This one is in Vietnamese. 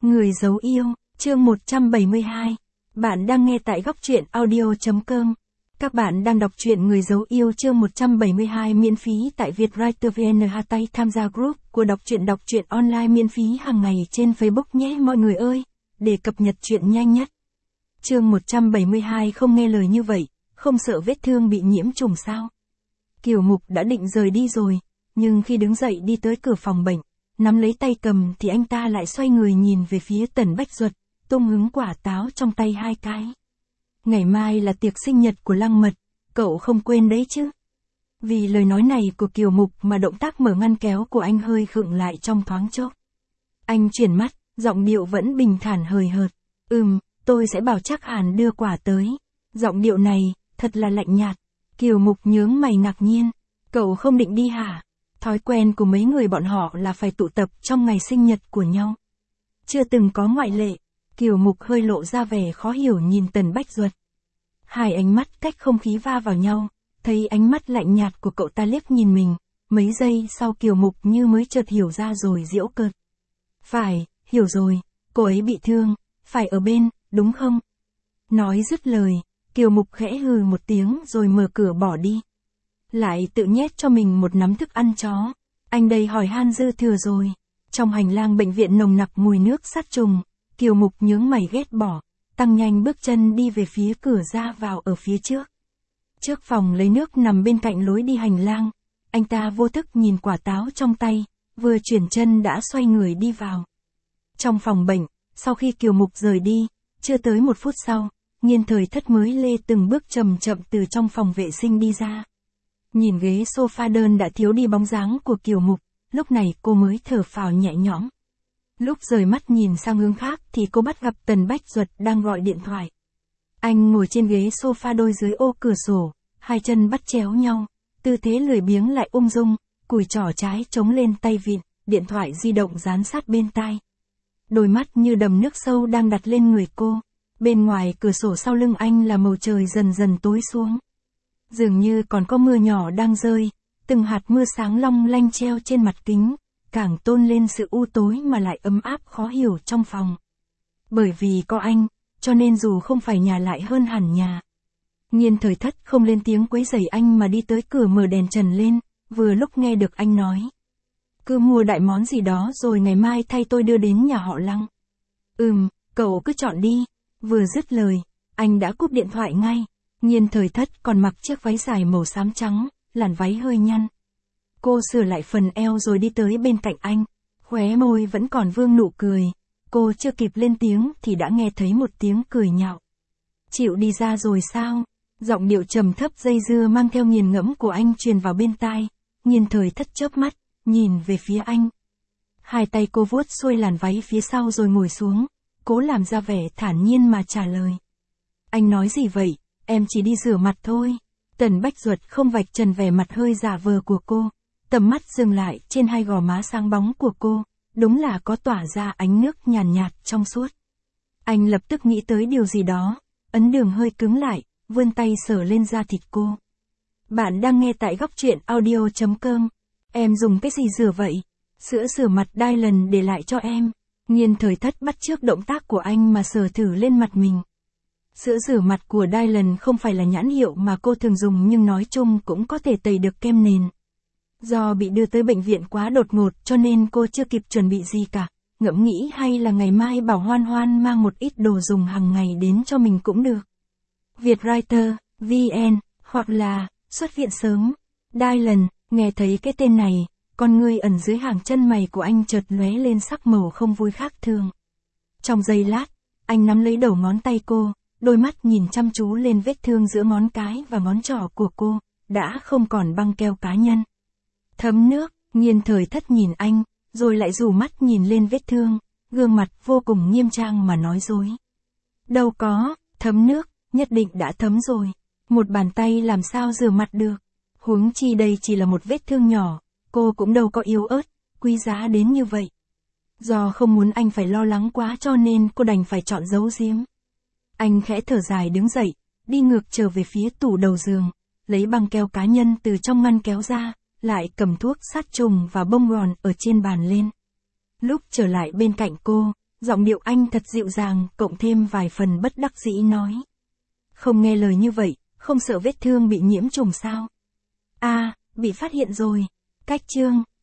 Người giấu yêu, chương 172. Bạn đang nghe tại góc truyện audio.com. Các bạn đang đọc truyện Người giấu yêu chương 172 miễn phí tại Vietwriter VN. Tay tham gia group của đọc truyện online miễn phí hàng ngày trên Facebook nhé mọi người ơi, để cập nhật truyện nhanh nhất. Chương 172 không nghe lời như vậy, không sợ vết thương bị nhiễm trùng sao? Kiều Mục đã định rời đi rồi, nhưng khi đứng dậy đi tới cửa phòng bệnh, nắm lấy tay cầm thì anh ta lại xoay người nhìn về phía Tần Bách Duật, tung hứng quả táo trong tay 2 cái. Ngày mai là tiệc sinh nhật của Lăng Mật, cậu không quên đấy chứ? Vì lời nói này của Kiều Mục mà động tác mở ngăn kéo của anh hơi khựng lại trong thoáng chốc. Anh chuyển mắt, giọng điệu vẫn bình thản hời hợt. Tôi sẽ bảo Trác Hàn đưa quả tới. Giọng điệu này, thật là lạnh nhạt. Kiều Mục nhướng mày ngạc nhiên. Cậu không định đi hả? Thói quen của mấy người bọn họ là phải tụ tập trong ngày sinh nhật của nhau. Chưa từng có ngoại lệ. Kiều Mục hơi lộ ra vẻ khó hiểu nhìn Tần Bách Duật. Hai ánh mắt cách không khí va vào nhau, thấy ánh mắt lạnh nhạt của cậu ta liếc nhìn mình, mấy giây sau Kiều Mục như mới chợt hiểu ra rồi giễu cợt. Phải, hiểu rồi, cô ấy bị thương, phải ở bên, đúng không? Nói dứt lời, Kiều Mục khẽ hừ một tiếng rồi mở cửa bỏ đi. Lại tự nhét cho mình một nắm thức ăn chó. Anh đây hỏi han dư thừa rồi. Trong hành lang bệnh viện nồng nặc mùi nước sát trùng, Kiều Mục nhướng mày ghét bỏ, tăng nhanh bước chân đi về phía cửa ra vào ở phía trước. Trước phòng lấy nước nằm bên cạnh lối đi hành lang, anh ta vô thức nhìn quả táo trong tay, vừa chuyển chân đã xoay người đi vào. Trong phòng bệnh, sau khi Kiều Mục rời đi, chưa tới 1 phút sau, Nghiên Thời Thất mới lê từng bước chậm chậm từ trong phòng vệ sinh đi ra. Nhìn ghế sofa đơn đã thiếu đi bóng dáng của Kiều Mục, lúc này cô mới thở phào nhẹ nhõm. Lúc rời mắt nhìn sang hướng khác thì cô bắt gặp Tần Bách Duật đang gọi điện thoại. Anh ngồi trên ghế sofa đôi dưới ô cửa sổ, 2 chân bắt chéo nhau, tư thế lười biếng lại ung dung, cùi trỏ trái chống lên tay vịn, điện thoại di động dán sát bên tai. Đôi mắt như đầm nước sâu đang đặt lên người cô, bên ngoài cửa sổ sau lưng anh là màu trời dần dần tối xuống. Dường như còn có mưa nhỏ đang rơi, từng hạt mưa sáng long lanh treo trên mặt kính, càng tôn lên sự u tối mà lại ấm áp khó hiểu trong phòng. Bởi vì có anh, cho nên dù không phải nhà lại hơn hẳn nhà. Nghiên Thời Thất không lên tiếng quấy rầy anh mà đi tới cửa mở đèn trần lên, vừa lúc nghe được anh nói. Cứ mua đại món gì đó rồi ngày mai thay tôi đưa đến nhà họ Lăng. Cậu cứ chọn đi. Vừa dứt lời, anh đã cúp điện thoại ngay. Nghiên Thời Thất còn mặc chiếc váy dài màu xám trắng, làn váy hơi nhăn. Cô sửa lại phần eo rồi đi tới bên cạnh anh, khóe môi vẫn còn vương nụ cười. Cô chưa kịp lên tiếng thì đã nghe thấy một tiếng cười nhạo. Chịu đi ra rồi sao? Giọng điệu trầm thấp dây dưa mang theo nghiền ngẫm của anh truyền vào bên tai. Nghiên Thời Thất chớp mắt, nhìn về phía anh. 2 tay cô vuốt xuôi làn váy phía sau rồi ngồi xuống, cố làm ra vẻ thản nhiên mà trả lời. Anh nói gì vậy? Em chỉ đi rửa mặt thôi. Tần Bách Duật không vạch trần vẻ mặt hơi giả vờ của cô, tầm mắt dừng lại trên 2 gò má sáng bóng của cô, đúng là có tỏa ra ánh nước nhàn nhạt trong suốt. Anh lập tức nghĩ tới điều gì đó, ấn đường hơi cứng lại, vươn tay sờ lên da thịt cô. Bạn đang nghe tại góc truyện audio.com. Em dùng cái gì rửa vậy? Sữa rửa mặt Dylan để lại cho em. Nghiên Thời Thất bắt chước động tác của anh mà sờ thử lên mặt mình. Sữa rửa mặt của Dylan không phải là nhãn hiệu mà cô thường dùng nhưng nói chung cũng có thể tẩy được kem nền. Do bị đưa tới bệnh viện quá đột ngột cho nên cô chưa kịp chuẩn bị gì cả, ngẫm nghĩ hay là ngày mai bảo Hoan Hoan mang một ít đồ dùng hàng ngày đến cho mình cũng được. Vietwriter, VN, hoặc là, xuất viện sớm. Dylan, nghe thấy cái tên này, con ngươi ẩn dưới hàng chân mày của anh chợt lóe lên sắc màu không vui khác thường. Trong giây lát, anh nắm lấy đầu ngón tay cô, đôi mắt nhìn chăm chú lên vết thương giữa ngón cái và ngón trỏ của cô, đã không còn băng keo cá nhân. Thấm nước, Nghiên Thời Thất nhìn anh, rồi lại rủ mắt nhìn lên vết thương, gương mặt vô cùng nghiêm trang mà nói dối. Đâu có, thấm nước, nhất định đã thấm rồi. Một bàn tay làm sao rửa mặt được. Huống chi đây chỉ là một vết thương nhỏ, cô cũng đâu có yếu ớt, quý giá đến như vậy. Do không muốn anh phải lo lắng quá cho nên cô đành phải chọn giấu giếm. Anh khẽ thở dài đứng dậy, đi ngược trở về phía tủ đầu giường, lấy băng keo cá nhân từ trong ngăn kéo ra, lại cầm thuốc sát trùng và bông gòn ở trên bàn lên. Lúc trở lại bên cạnh cô, Giọng điệu anh thật dịu dàng, cộng thêm vài phần bất đắc dĩ nói. Không nghe lời như vậy, không sợ vết thương bị nhiễm trùng sao? À, bị phát hiện rồi. Cách chương.